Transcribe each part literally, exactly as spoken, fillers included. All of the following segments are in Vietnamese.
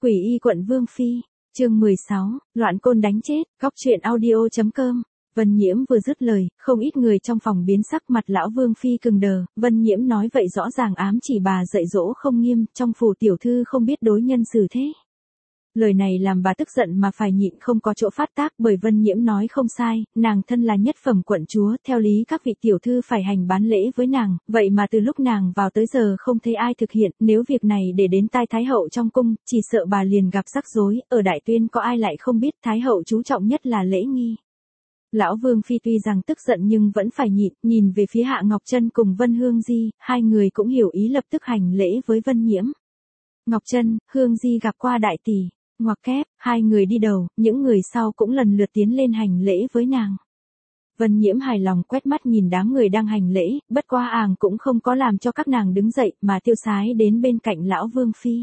Quỷ y quận Vương Phi, chương mười sáu, loạn côn đánh chết, góc truyện audio.com. Vân Nhiễm vừa dứt lời, không ít người trong phòng biến sắc, mặt lão Vương Phi cứng đờ. Vân Nhiễm nói vậy rõ ràng ám chỉ bà dạy dỗ không nghiêm, trong phủ tiểu thư không biết đối nhân xử thế. Lời này làm bà tức giận mà phải nhịn không có chỗ phát tác, bởi Vân Nhiễm nói không sai, nàng thân là nhất phẩm quận chúa, theo lý các vị tiểu thư phải hành bán lễ với nàng, vậy mà từ lúc nàng vào tới giờ không thấy ai thực hiện, nếu việc này để đến tai Thái hậu trong cung, chỉ sợ bà liền gặp rắc rối, ở Đại Tuyên có ai lại không biết Thái hậu chú trọng nhất là lễ nghi. Lão Vương Phi tuy rằng tức giận nhưng vẫn phải nhịn, nhìn về phía Hạ Ngọc Trân cùng Vân Hương Di, hai người cũng hiểu ý lập tức hành lễ với Vân Nhiễm. Ngọc Trân, Hương Di gặp qua đại tỷ. Ngoặc kép, hai người đi đầu, những người sau cũng lần lượt tiến lên hành lễ với nàng. Vân Nhiễm hài lòng quét mắt nhìn đám người đang hành lễ, bất quá àng cũng không có làm cho các nàng đứng dậy mà tiêu sái đến bên cạnh lão Vương Phi.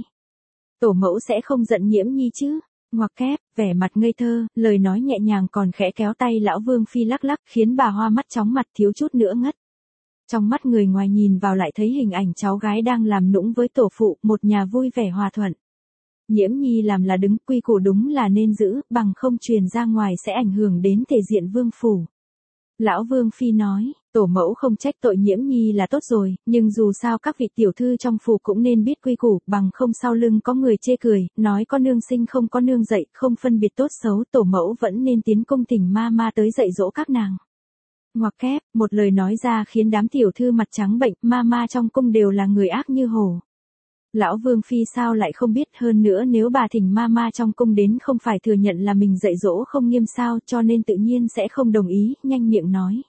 Tổ mẫu sẽ không giận Nhiễm Nhi chứ? Ngoặc kép, vẻ mặt ngây thơ, lời nói nhẹ nhàng còn khẽ kéo tay lão Vương Phi lắc lắc khiến bà hoa mắt chóng mặt thiếu chút nữa ngất. Trong mắt người ngoài nhìn vào lại thấy hình ảnh cháu gái đang làm nũng với tổ phụ, một nhà vui vẻ hòa thuận. Nhiễm Nhi làm là đứng, quy củ đúng là nên giữ, bằng không truyền ra ngoài sẽ ảnh hưởng đến thể diện vương phủ. Lão Vương Phi nói, tổ mẫu không trách tội Nhiễm Nhi là tốt rồi, nhưng dù sao các vị tiểu thư trong phủ cũng nên biết quy củ, bằng không sau lưng có người chê cười, nói có nương sinh không có nương dạy, không phân biệt tốt xấu, tổ mẫu vẫn nên tiến cung thỉnh ma ma tới dạy dỗ các nàng. Ngoặc kép, một lời nói ra khiến đám tiểu thư mặt trắng bệnh, ma ma trong cung đều là người ác như hổ. Lão Vương Phi sao lại không biết, hơn nữa nếu bà thỉnh ma ma trong cung đến không phải thừa nhận là mình dạy dỗ không nghiêm sao, cho nên tự nhiên sẽ không đồng ý, nhanh miệng nói.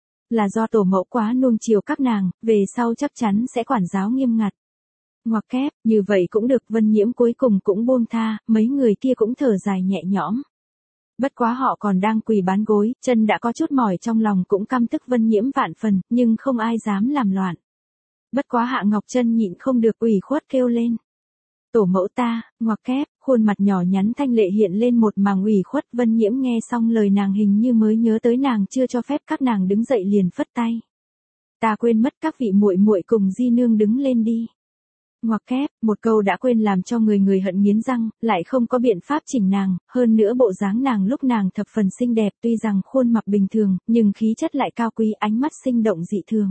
Là do tổ mẫu quá nuông chiều các nàng, về sau chắc chắn sẽ quản giáo nghiêm ngặt. Ngoặc kép, như vậy cũng được. Vân Nhiễm cuối cùng cũng buông tha, mấy người kia cũng thở dài nhẹ nhõm. Bất quá họ còn đang quỳ bán gối, chân đã có chút mỏi trong lòng cũng căm tức Vân Nhiễm vạn phần, nhưng không ai dám làm loạn. Bất quá Hạ Ngọc Trân nhịn không được ủy khuất kêu lên. Tổ mẫu ta, ngoặc kép, khuôn mặt nhỏ nhắn thanh lệ hiện lên một màng ủy khuất. Vân Nhiễm nghe xong lời nàng hình như mới nhớ tới nàng chưa cho phép các nàng đứng dậy liền phất tay. Ta quên mất, các vị muội muội cùng di nương đứng lên đi. Ngoặc kép, một câu đã quên làm cho người người hận nghiến răng, lại không có biện pháp chỉnh nàng, hơn nữa bộ dáng nàng lúc nàng thập phần xinh đẹp, tuy rằng khuôn mặt bình thường, nhưng khí chất lại cao quý, ánh mắt sinh động dị thường.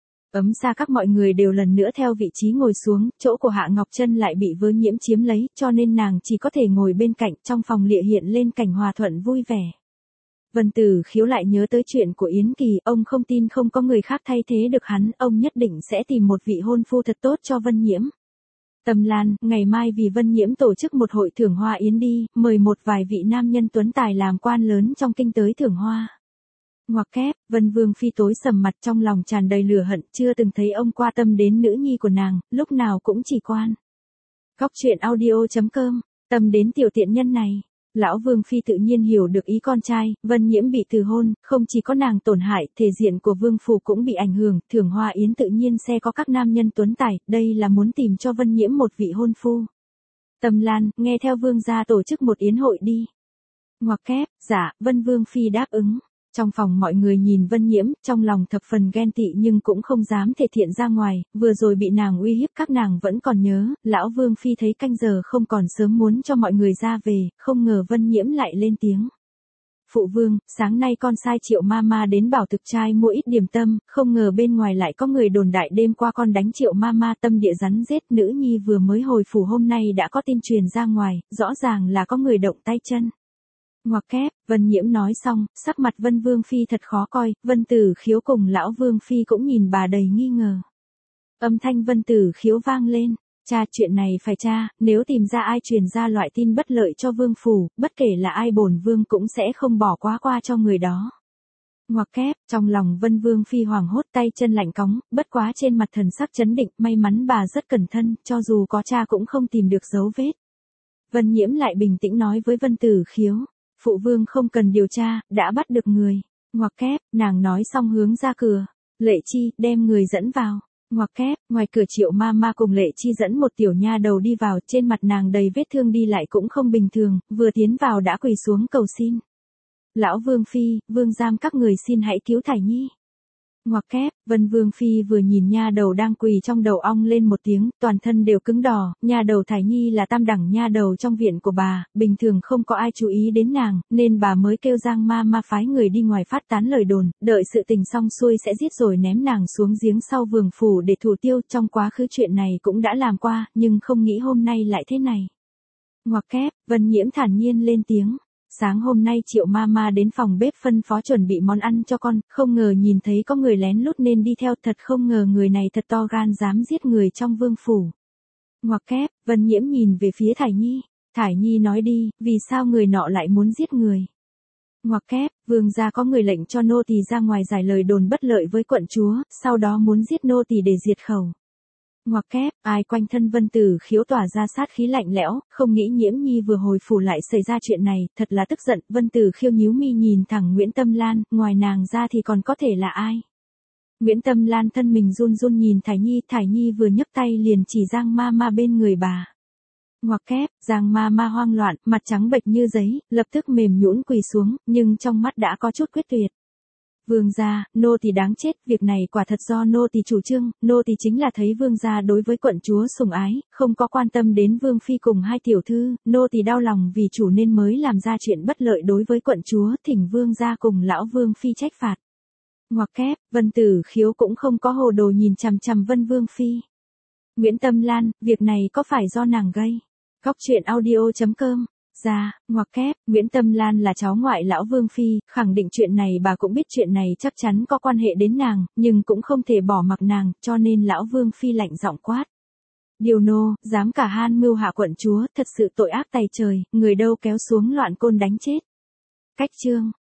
Ấm xa các mọi người đều lần nữa theo vị trí ngồi xuống, chỗ của Hạ Ngọc Trân lại bị Vân Nhiễm chiếm lấy, cho nên nàng chỉ có thể ngồi bên cạnh, trong phòng lịa hiện lên cảnh hòa thuận vui vẻ. Vân Tử Khiếu lại nhớ tới chuyện của Yến Kỳ, ông không tin không có người khác thay thế được hắn, ông nhất định sẽ tìm một vị hôn phu thật tốt cho Vân Nhiễm. Tâm Lan, ngày mai vì Vân Nhiễm tổ chức một hội thưởng hoa yến đi, mời một vài vị nam nhân tuấn tài làm quan lớn trong kinh tới thưởng hoa. Ngoặc kép, Vân Vương Phi tối sầm mặt, trong lòng tràn đầy lửa hận, chưa từng thấy ông qua tâm đến nữ nhi của nàng, lúc nào cũng chỉ quan. Góc truyện audio.com, tâm đến tiểu tiện nhân này. Lão Vương Phi tự nhiên hiểu được ý con trai, Vân Nhiễm bị từ hôn, không chỉ có nàng tổn hại, thể diện của Vương phủ cũng bị ảnh hưởng, thưởng hoa yến tự nhiên sẽ có các nam nhân tuấn tài, đây là muốn tìm cho Vân Nhiễm một vị hôn phu. Tâm Lan, nghe theo Vương gia tổ chức một yến hội đi. Ngoặc kép, dạ, Vân Vương Phi đáp ứng. Trong phòng mọi người nhìn Vân Nhiễm, trong lòng thập phần ghen tị nhưng cũng không dám thể hiện ra ngoài, vừa rồi bị nàng uy hiếp các nàng vẫn còn nhớ, lão Vương Phi thấy canh giờ không còn sớm muốn cho mọi người ra về, không ngờ Vân Nhiễm lại lên tiếng. Phụ vương, sáng nay con sai Triệu ma ma đến bảo thực trai mua ít điểm tâm, không ngờ bên ngoài lại có người đồn đại đêm qua con đánh Triệu ma ma tâm địa rắn rết, nữ nhi vừa mới hồi phủ hôm nay đã có tin truyền ra ngoài, rõ ràng là có người động tay chân. Ngoặc kép, Vân Nhiễm nói xong, sắc mặt Vân Vương Phi thật khó coi, Vân Tử Khiếu cùng lão Vương Phi cũng nhìn bà đầy nghi ngờ. Âm thanh Vân Tử Khiếu vang lên, cha, chuyện này phải tra, nếu tìm ra ai truyền ra loại tin bất lợi cho Vương phủ, bất kể là ai bổn Vương cũng sẽ không bỏ quá qua cho người đó. Ngoặc kép, trong lòng Vân Vương Phi hoảng hốt, tay chân lạnh cóng, bất quá trên mặt thần sắc chấn định, may mắn bà rất cẩn thận, cho dù có tra cũng không tìm được dấu vết. Vân Nhiễm lại bình tĩnh nói với Vân Tử Khiếu. Phụ vương không cần điều tra, đã bắt được người. Ngoặc kép, nàng nói xong hướng ra cửa. Lệ Chi, đem người dẫn vào. Ngoặc kép, ngoài cửa Triệu ma ma cùng Lệ Chi dẫn một tiểu nha đầu đi vào, trên mặt nàng đầy vết thương đi lại cũng không bình thường, vừa tiến vào đã quỳ xuống cầu xin. Lão Vương Phi, Vương giam các người xin hãy cứu Thải Nhi. Ngoặc kép, Vân Vương Phi vừa nhìn nha đầu đang quỳ trong đầu ong lên một tiếng, toàn thân đều cứng đỏ, nha đầu Thải Nhi là tam đẳng nha đầu trong viện của bà, bình thường không có ai chú ý đến nàng, nên bà mới kêu Giang ma ma phái người đi ngoài phát tán lời đồn, đợi sự tình xong xuôi sẽ giết rồi ném nàng xuống giếng sau vườn phủ để thủ tiêu, trong quá khứ chuyện này cũng đã làm qua, nhưng không nghĩ hôm nay lại thế này. Ngoặc kép, Vân Nhiễm thản nhiên lên tiếng. Sáng hôm nay Triệu Mama đến phòng bếp phân phó chuẩn bị món ăn cho con, không ngờ nhìn thấy có người lén lút nên đi theo, thật không ngờ người này thật to gan dám giết người trong vương phủ. Ngoặc kép, Vân Nhiễm nhìn về phía Thải Nhi. Thải Nhi nói đi, vì sao người nọ lại muốn giết người? Ngoặc kép, vương gia có người lệnh cho nô tỳ ra ngoài giải lời đồn bất lợi với quận chúa, sau đó muốn giết nô tỳ để diệt khẩu. Ngoặc kép, ai quanh thân Vân Tử Khiếu tỏa ra sát khí lạnh lẽo, không nghĩ Nhiễm Nhi vừa hồi phủ lại xảy ra chuyện này, thật là tức giận. Vân Tử Khiếu nhíu mi nhìn thẳng Nguyễn Tâm Lan, ngoài nàng ra thì còn có thể là ai? Nguyễn Tâm Lan thân mình run run nhìn Thải Nhi, Thải Nhi vừa nhấc tay liền chỉ Giang ma ma bên người bà. Ngoặc kép, Giang ma ma hoang loạn, mặt trắng bệch như giấy, lập tức mềm nhũn quỳ xuống, nhưng trong mắt đã có chút quyết tuyệt. Vương gia, nô tỳ đáng chết, việc này quả thật do nô tỳ chủ trương, nô tỳ chính là thấy vương gia đối với quận chúa sủng ái, không có quan tâm đến vương phi cùng hai tiểu thư, nô tỳ đau lòng vì chủ nên mới làm ra chuyện bất lợi đối với quận chúa, thỉnh vương gia cùng lão vương phi trách phạt. Ngoặc kép, Vân Tử Khiếu cũng không có hồ đồ nhìn chằm chằm Vân Vương phi. Nguyễn Tâm Lan, việc này có phải do nàng gây? Góc truyện audio chấm com. Ra, ngoặc kép, Nguyễn Tâm Lan là cháu ngoại lão Vương Phi, khẳng định chuyện này bà cũng biết chuyện này chắc chắn có quan hệ đến nàng, nhưng cũng không thể bỏ mặc nàng, cho nên lão Vương Phi lạnh giọng quát. Điều nô, dám cả han mưu hạ quận chúa, thật sự tội ác tày trời, người đâu kéo xuống loạn côn đánh chết. Cách chương.